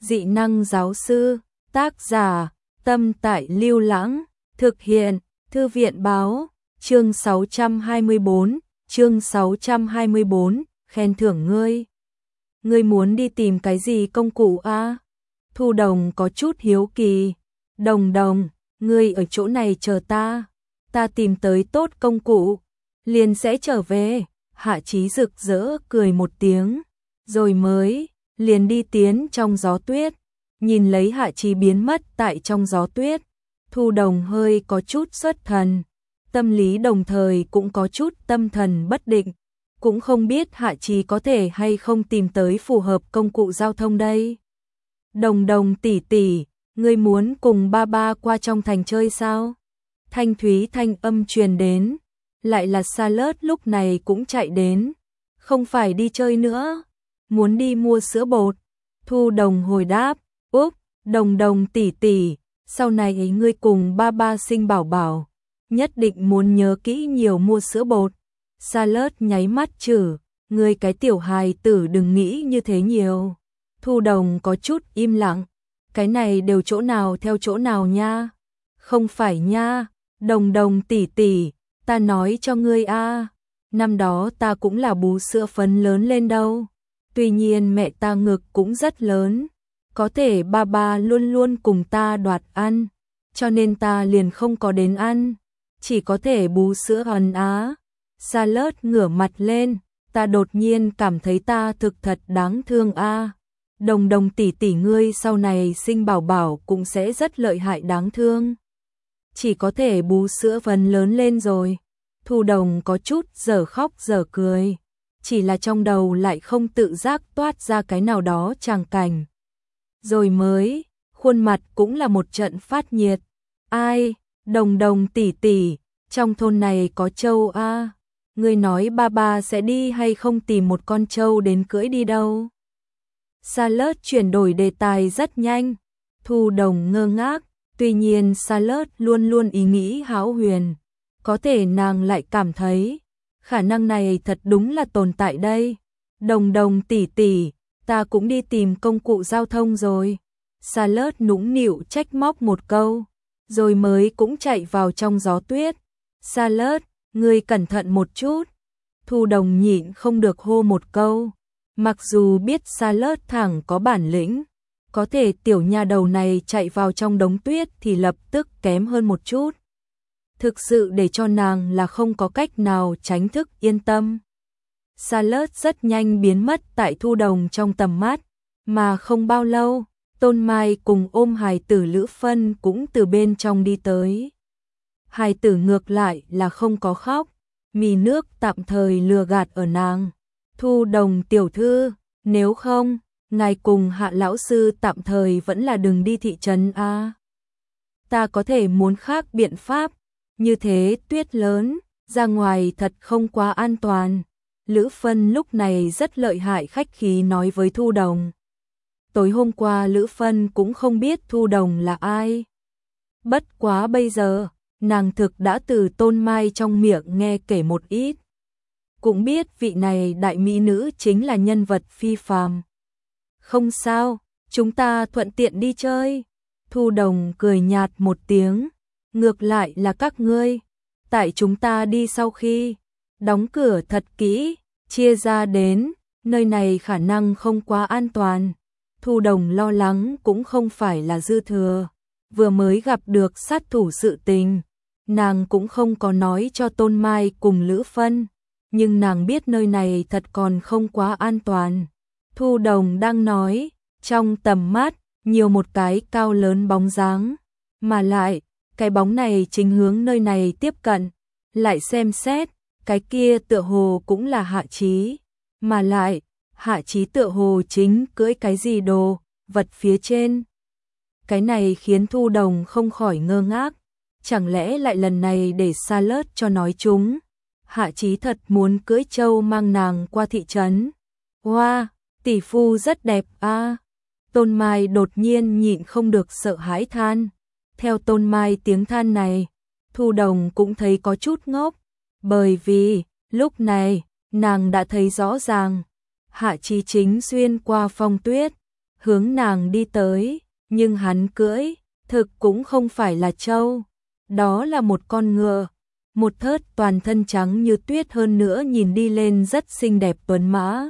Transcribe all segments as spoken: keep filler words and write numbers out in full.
Dị năng giáo sư, tác giả, Tâm Tại Lưu Lãng, thực hiện, Thư viện báo, chương sáu trăm hai mươi bốn, chương sáu trăm hai mươi bốn, khen thưởng ngươi. Ngươi muốn đi tìm cái gì công cụ a? Thu Đồng có chút hiếu kỳ. Đồng Đồng, ngươi ở chỗ này chờ ta, ta tìm tới tốt công cụ, liền sẽ trở về. Hạ Chí rực rỡ cười một tiếng, rồi mới liền đi tiến trong gió tuyết. Nhìn lấy Hạ Chí biến mất tại trong gió tuyết, Thu Đồng hơi có chút xuất thần, tâm lý đồng thời cũng có chút tâm thần bất định, cũng không biết Hạ Chí có thể hay không tìm tới phù hợp công cụ giao thông đây. Đồng Đồng tỷ tỷ, ngươi muốn cùng ba ba qua trong thành chơi sao? Thanh thúy thanh âm truyền đến, lại là Charlotte lúc này cũng chạy đến. Không phải đi chơi nữa, muốn đi mua sữa bột. Thu Đồng hồi đáp, úp, Đồng Đồng tỷ tỷ, sau này ngươi cùng ba ba sinh bảo bảo, nhất định muốn nhớ kỹ nhiều mua sữa bột. Charlotte nháy mắt chử, ngươi cái tiểu hài tử đừng nghĩ như thế nhiều. Thu Đồng có chút im lặng, cái này đều chỗ nào theo chỗ nào nha? Không phải nha, Đồng Đồng tỷ tỷ, ta nói cho ngươi a, năm đó ta cũng là bú sữa phấn lớn lên đâu. Tuy nhiên mẹ ta ngực cũng rất lớn, có thể ba ba luôn luôn cùng ta đoạt ăn, cho nên ta liền không có đến ăn, chỉ có thể bú sữa ẩn á. Charlotte ngửa mặt lên, ta đột nhiên cảm thấy ta thực thật đáng thương a. Đồng Đồng tỷ tỷ ngươi sau này sinh bảo bảo cũng sẽ rất lợi hại đáng thương. Chỉ có thể bú sữa phần lớn lên rồi. Thu Đồng có chút dở khóc dở cười, chỉ là trong đầu lại không tự giác toát ra cái nào đó tràng cảnh. Rồi mới, khuôn mặt cũng là một trận phát nhiệt. Ai, Đồng Đồng tỷ tỷ, trong thôn này có trâu a, ngươi nói ba ba sẽ đi hay không tìm một con trâu đến cưỡi đi đâu? Charlotte chuyển đổi đề tài rất nhanh. Thu Đồng ngơ ngác, tuy nhiên Charlotte luôn luôn ý nghĩ hão huyền, có thể nàng lại cảm thấy khả năng này thật đúng là tồn tại đây. Đồng Đồng tỷ tỷ, ta cũng đi tìm công cụ giao thông rồi. Charlotte nũng nịu trách móc một câu, rồi mới cũng chạy vào trong gió tuyết. Charlotte, ngươi cẩn thận một chút. Thu Đồng nhịn không được hô một câu. Mặc dù biết Charlotte thẳng có bản lĩnh, có thể tiểu nha đầu này chạy vào trong đống tuyết thì lập tức kém hơn một chút. Thực sự để cho nàng là không có cách nào tránh thức yên tâm. Charlotte rất nhanh biến mất tại Thu Đồng trong tầm mắt, mà không bao lâu, Tôn Mai cùng ôm hài tử Lữ Phân cũng từ bên trong đi tới. Hài tử ngược lại là không có khóc, mì nước tạm thời lừa gạt ở nàng. Thu Đồng tiểu thư, nếu không, ngài cùng Hạ lão sư tạm thời vẫn là đừng đi thị trấn a. Ta có thể muốn khác biện pháp, như thế tuyết lớn, ra ngoài thật không quá an toàn. Lữ Phân lúc này rất lợi hại khách khí nói với Thu Đồng. Tối hôm qua Lữ Phân cũng không biết Thu Đồng là ai. Bất quá bây giờ, nàng thực đã từ Tôn Mai trong miệng nghe kể một ít. Cũng biết vị này đại mỹ nữ chính là nhân vật phi phàm. Không sao, chúng ta thuận tiện đi chơi. Thu Đồng cười nhạt một tiếng, ngược lại là các ngươi, tại chúng ta đi sau khi đóng cửa thật kỹ, chia ra đến, nơi này khả năng không quá an toàn. Thu Đồng lo lắng cũng không phải là dư thừa, vừa mới gặp được sát thủ sự tình, nàng cũng không có nói cho Tôn Mai cùng Lữ Phân, nhưng nàng biết nơi này thật còn không quá an toàn. Thu Đồng đang nói, trong tầm mắt, nhiều một cái cao lớn bóng dáng, mà lại, cái bóng này chính hướng nơi này tiếp cận, lại xem xét, cái kia tựa hồ cũng là Hạ Chí, mà lại, Hạ Chí tựa hồ chính cưỡi cái gì đồ, vật phía trên. Cái này khiến Thu Đồng không khỏi ngơ ngác, chẳng lẽ lại lần này để Charlotte cho nói chúng, Hạ Chí thật muốn cưỡi trâu mang nàng qua thị trấn. Wow, tỷ phu rất đẹp a. Tôn Mai đột nhiên nhịn không được sợ hãi than. Theo Tôn Mai tiếng than này, Thu Đồng cũng thấy có chút ngốc, bởi vì lúc này nàng đã thấy rõ ràng Hạ Chí chính xuyên qua phong tuyết, hướng nàng đi tới, nhưng hắn cưỡi, thực cũng không phải là trâu, đó là một con ngựa, một thớt toàn thân trắng như tuyết, hơn nữa nhìn đi lên rất xinh đẹp tuấn mã.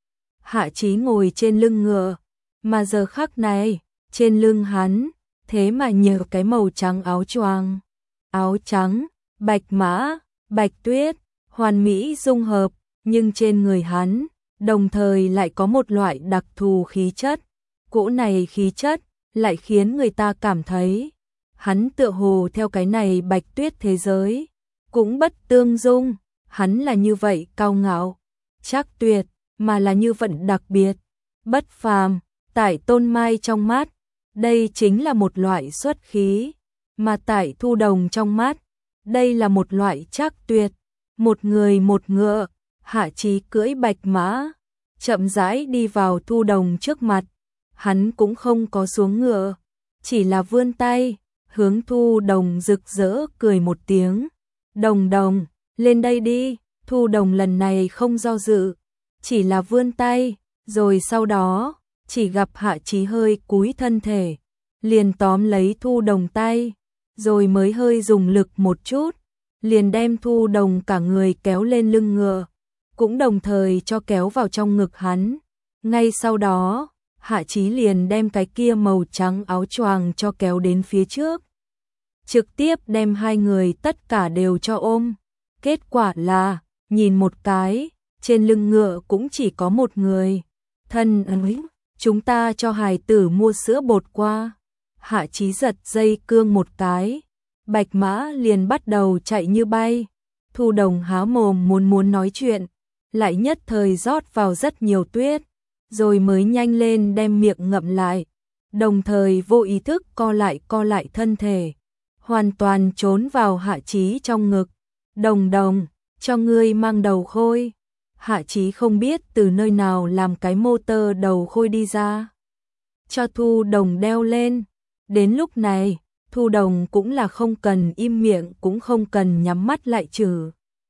Hạ Chí ngồi trên lưng ngựa, mà giờ khắc này, trên lưng hắn, thế mà nhờ cái màu trắng áo choàng, áo trắng, bạch mã, bạch tuyết, hoàn mỹ dung hợp, nhưng trên người hắn, đồng thời lại có một loại đặc thù khí chất. Cỗ này khí chất lại khiến người ta cảm thấy hắn tựa hồ theo cái này bạch tuyết thế giới, cũng bất tương dung, hắn là như vậy cao ngạo, chắc tuyệt, mà là như vận đặc biệt, bất phàm, tại Tôn Mai trong mắt, đây chính là một loại xuất khí, mà tại Thu Đồng trong mắt, đây là một loại chắc tuyệt, một người một ngựa, Hạ Chí cưỡi bạch mã, chậm rãi đi vào Thu Đồng trước mặt, hắn cũng không có xuống ngựa, chỉ là vươn tay, hướng Thu Đồng rực rỡ cười một tiếng, Đồng Đồng, lên đây đi. Thu Đồng lần này không do dự, chỉ là vươn tay, rồi sau đó, chỉ gặp Hạ Chí hơi cúi thân thể, liền tóm lấy Thu Đồng tay, rồi mới hơi dùng lực một chút, liền đem Thu Đồng cả người kéo lên lưng ngựa, cũng đồng thời cho kéo vào trong ngực hắn. Ngay sau đó, Hạ Chí liền đem cái kia màu trắng áo choàng cho kéo đến phía trước, trực tiếp đem hai người tất cả đều cho ôm. Kết quả là, nhìn một cái, trên lưng ngựa cũng chỉ có một người. Thân ơi, chúng ta cho hài tử mua sữa bột qua. Hạ Chí giật dây cương một cái, bạch mã liền bắt đầu chạy như bay. Thu Đồng há mồm muốn muốn nói chuyện, lại nhất thời rót vào rất nhiều tuyết, rồi mới nhanh lên đem miệng ngậm lại, đồng thời vô ý thức co lại co lại thân thể, hoàn toàn trốn vào Hạ Chí trong ngực. Đồng Đồng, cho ngươi mang đầu khôi. Hạ Chí không biết từ nơi nào làm cái motor đầu khôi đi ra, cho Thu Đồng đeo lên. Đến lúc này, Thu Đồng cũng là không cần im miệng, cũng không cần nhắm mắt lại trừ.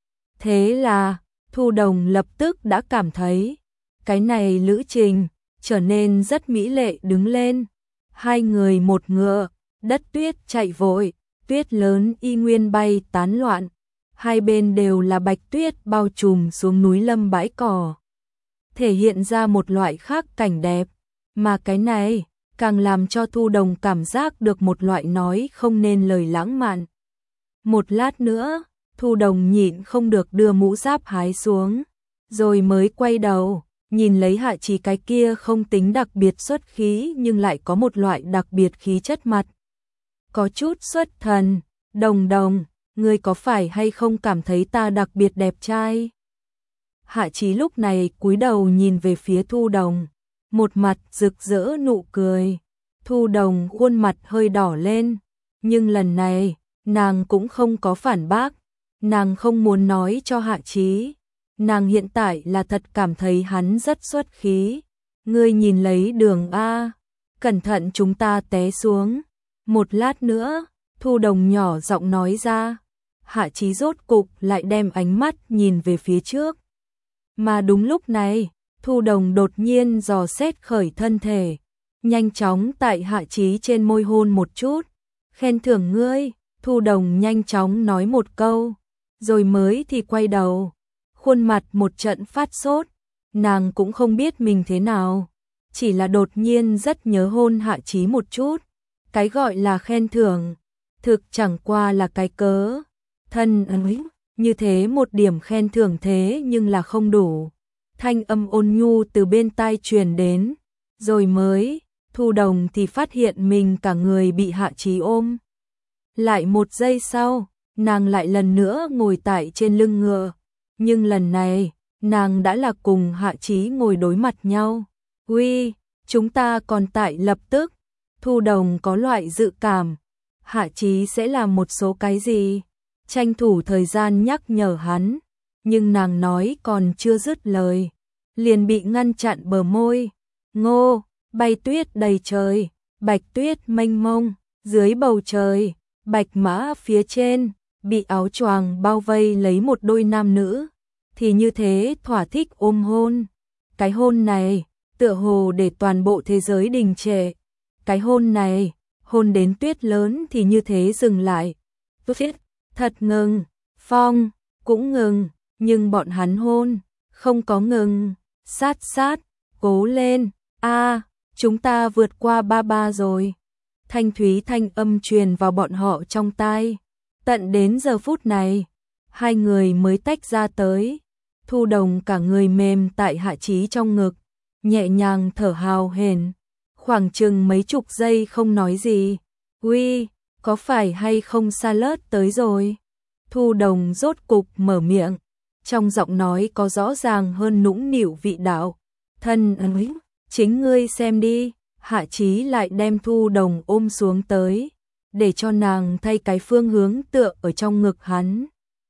Thế là, Thu Đồng lập tức đã cảm thấy, cái này lữ trình, trở nên rất mỹ lệ đứng lên. Hai người một ngựa, đất tuyết chạy vội, tuyết lớn y nguyên bay tán loạn. Hai bên đều là bạch tuyết bao trùm xuống núi lâm bãi cỏ, thể hiện ra một loại khác cảnh đẹp, mà cái này càng làm cho Thu Đồng cảm giác được một loại nói không nên lời lãng mạn. Một lát nữa, Thu Đồng nhịn không được đưa mũ giáp hái xuống, rồi mới quay đầu, nhìn lấy Hạ Chí cái kia không tính đặc biệt xuất khí nhưng lại có một loại đặc biệt khí chất mặt, có chút xuất thần. Đồng Đồng, ngươi có phải hay không cảm thấy ta đặc biệt đẹp trai? Hạ Chí lúc này cúi đầu nhìn về phía Thu Đồng, một mặt rực rỡ nụ cười. Thu Đồng khuôn mặt hơi đỏ lên, nhưng lần này, nàng cũng không có phản bác, nàng không muốn nói cho Hạ Chí, nàng hiện tại là thật cảm thấy hắn rất xuất khí. Ngươi nhìn lấy đường a, cẩn thận chúng ta té xuống. Một lát nữa, Thu Đồng nhỏ giọng nói ra. Hạ Chí rốt cục lại đem ánh mắt nhìn về phía trước. Mà đúng lúc này, Thu Đồng đột nhiên dò xét khởi thân thể, nhanh chóng tại Hạ Chí trên môi hôn một chút. Khen thưởng ngươi. Thu Đồng nhanh chóng nói một câu, rồi mới thì quay đầu, khuôn mặt một trận phát sốt. Nàng cũng không biết mình thế nào, chỉ là đột nhiên rất nhớ hôn Hạ Chí một chút. Cái gọi là khen thưởng, thực chẳng qua là cái cớ. Thân ơi, như thế một điểm khen thưởng thế nhưng là không đủ. Thanh âm ôn nhu từ bên tai truyền đến, rồi mới, Thu Đồng thì phát hiện mình cả người bị Hạ Chí ôm. Lại một giây sau, nàng lại lần nữa ngồi tại trên lưng ngựa, nhưng lần này, nàng đã là cùng Hạ Chí ngồi đối mặt nhau. Uy, chúng ta còn tại lập tức. Thu Đồng có loại dự cảm, Hạ Chí sẽ làm một số cái gì, tranh thủ thời gian nhắc nhở hắn, nhưng nàng nói còn chưa dứt lời, liền bị ngăn chặn bờ môi. Ngô, bay tuyết đầy trời, bạch tuyết mênh mông, dưới bầu trời, bạch mã phía trên, bị áo choàng bao vây lấy một đôi nam nữ, thì như thế thỏa thích ôm hôn. Cái hôn này, tựa hồ để toàn bộ thế giới đình trệ. Cái hôn này, hôn đến tuyết lớn thì như thế dừng lại. Tuyết, thật ngừng, phong, cũng ngừng, nhưng bọn hắn hôn, không có ngừng. Sát sát, cố lên, a, chúng ta vượt qua ba ba rồi. Thanh thúy thanh âm truyền vào bọn họ trong tai. Tận đến giờ phút này, hai người mới tách ra tới. Thu Đồng cả người mềm tại Hạ Chí trong ngực, nhẹ nhàng thở hào hển, khoảng chừng mấy chục giây không nói gì. Uy, có phải hay không Salad tới rồi? Thu Đồng rốt cục mở miệng, trong giọng nói có rõ ràng hơn nũng nịu vị đạo. Thân ơi, chính ngươi xem đi. Hạ Chí lại đem Thu Đồng ôm xuống tới, để cho nàng thay cái phương hướng tựa ở trong ngực hắn.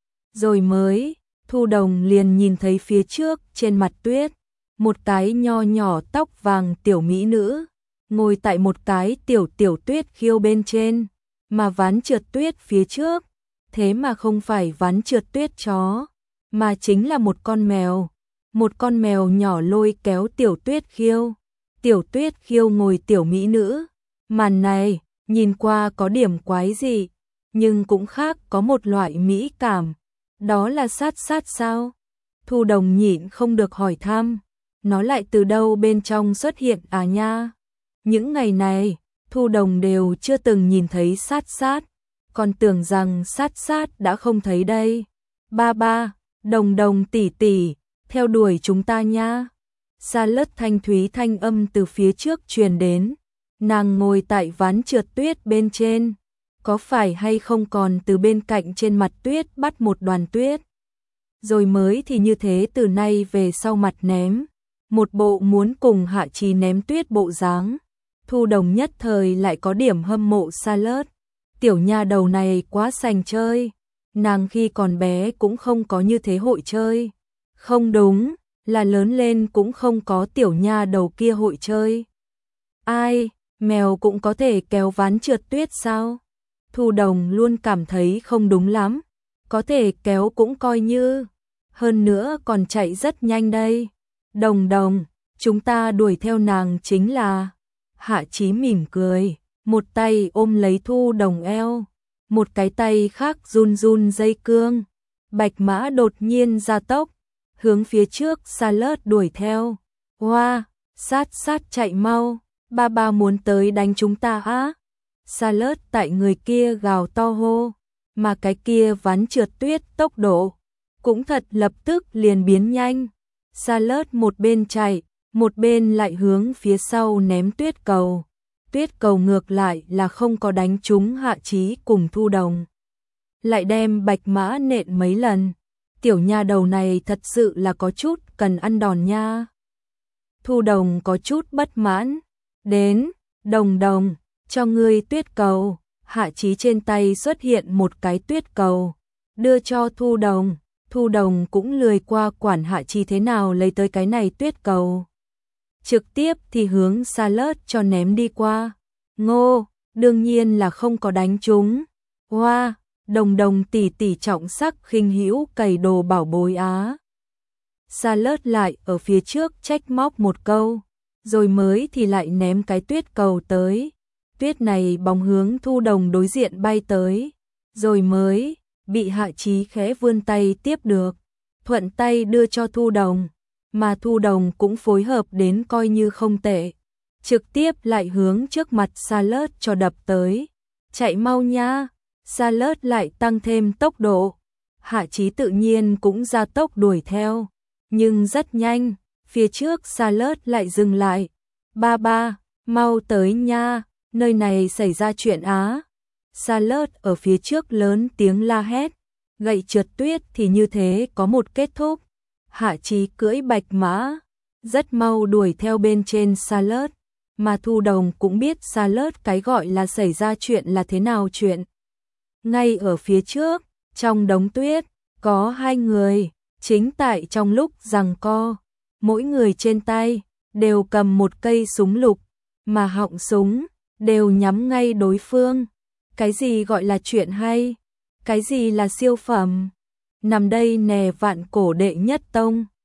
Rồi mới, Thu Đồng liền nhìn thấy phía trước trên mặt tuyết, một cái nho nhỏ tóc vàng tiểu mỹ nữ, ngồi tại một cái tiểu tiểu tuyết khiêu bên trên, mà ván trượt tuyết phía trước, thế mà không phải ván trượt tuyết chó, mà chính là một con mèo, một con mèo nhỏ lôi kéo tiểu tuyết khiêu. Tiểu tuyết khiêu ngồi tiểu mỹ nữ, màn này, nhìn qua có điểm quái dị, nhưng cũng khác có một loại mỹ cảm, đó là sát sát sao? Thu Đồng nhịn không được hỏi thăm, nó lại từ đâu bên trong xuất hiện à nha? Những ngày này, Thu Đồng đều chưa từng nhìn thấy sát sát, còn tưởng rằng sát sát đã không thấy đây. Ba ba, Đồng Đồng tỷ tỷ, theo đuổi chúng ta nha. Salad thanh thúy thanh âm từ phía trước truyền đến, nàng ngồi tại ván trượt tuyết bên trên, có phải hay không còn từ bên cạnh trên mặt tuyết bắt một đoàn tuyết. Rồi mới thì như thế từ nay về sau mặt ném, một bộ muốn cùng Hạ Chí ném tuyết bộ dáng. Thu Đồng nhất thời lại có điểm hâm mộ Salad, tiểu nha đầu này quá sành chơi, nàng khi còn bé cũng không có như thế hội chơi. Không đúng, là lớn lên cũng không có tiểu nha đầu kia hội chơi. Ai, mèo cũng có thể kéo ván trượt tuyết sao? Thu Đồng luôn cảm thấy không đúng lắm, có thể kéo cũng coi như, hơn nữa còn chạy rất nhanh đây. Đồng Đồng, chúng ta đuổi theo nàng chính là. Hạ Chí mỉm cười, một tay ôm lấy Thu Đồng eo, một cái tay khác run run dây cương. Bạch mã đột nhiên ra tốc, hướng phía trước Salad đuổi theo. Hoa, sát sát chạy mau, ba ba muốn tới đánh chúng ta á. Salad tại người kia gào to hô, mà cái kia ván trượt tuyết tốc độ cũng thật lập tức liền biến nhanh. Salad một bên chạy, một bên lại hướng phía sau ném tuyết cầu. Tuyết cầu ngược lại là không có đánh trúng Hạ Chí cùng Thu Đồng, lại đem bạch mã nện mấy lần. Tiểu nha đầu này thật sự là có chút cần ăn đòn nha. Thu Đồng có chút bất mãn. Đến, Đồng Đồng, cho ngươi tuyết cầu. Hạ Chí trên tay xuất hiện một cái tuyết cầu, đưa cho Thu Đồng. Thu Đồng cũng lười qua quản Hạ Chí thế nào lấy tới cái này tuyết cầu, trực tiếp thì hướng Salad cho ném đi qua. Ngô, đương nhiên là không có đánh trúng. Hoa, Đồng Đồng tỷ tỷ trọng sắc khinh hữu cày đồ bảo bối á. Salad lại ở phía trước trách móc một câu, rồi mới thì lại ném cái tuyết cầu tới. Tuyết này bóng hướng Thu Đồng đối diện bay tới, rồi mới bị Hạ Chí khẽ vươn tay tiếp được, thuận tay đưa cho Thu Đồng, mà Thu Đồng cũng phối hợp đến coi như không tệ, trực tiếp lại hướng trước mặt Salad cho đập tới. Chạy mau nha. Salad lại tăng thêm tốc độ, Hạ Chí tự nhiên cũng ra tốc đuổi theo, nhưng rất nhanh, phía trước Salad lại dừng lại. Ba ba, mau tới nha, nơi này xảy ra chuyện á. Salad ở phía trước lớn tiếng la hét, gậy trượt tuyết thì như thế có một kết thúc. Hạ Chí cưỡi bạch mã, rất mau đuổi theo bên trên Salad, mà Thu Đồng cũng biết Salad cái gọi là xảy ra chuyện là thế nào chuyện. Ngay ở phía trước, trong đống tuyết, có hai người, chính tại trong lúc giằng co, mỗi người trên tay đều cầm một cây súng lục, mà họng súng đều nhắm ngay đối phương. Cái gì gọi là chuyện hay? Cái gì là siêu phẩm? Nằm đây nè vạn cổ đệ nhất tông.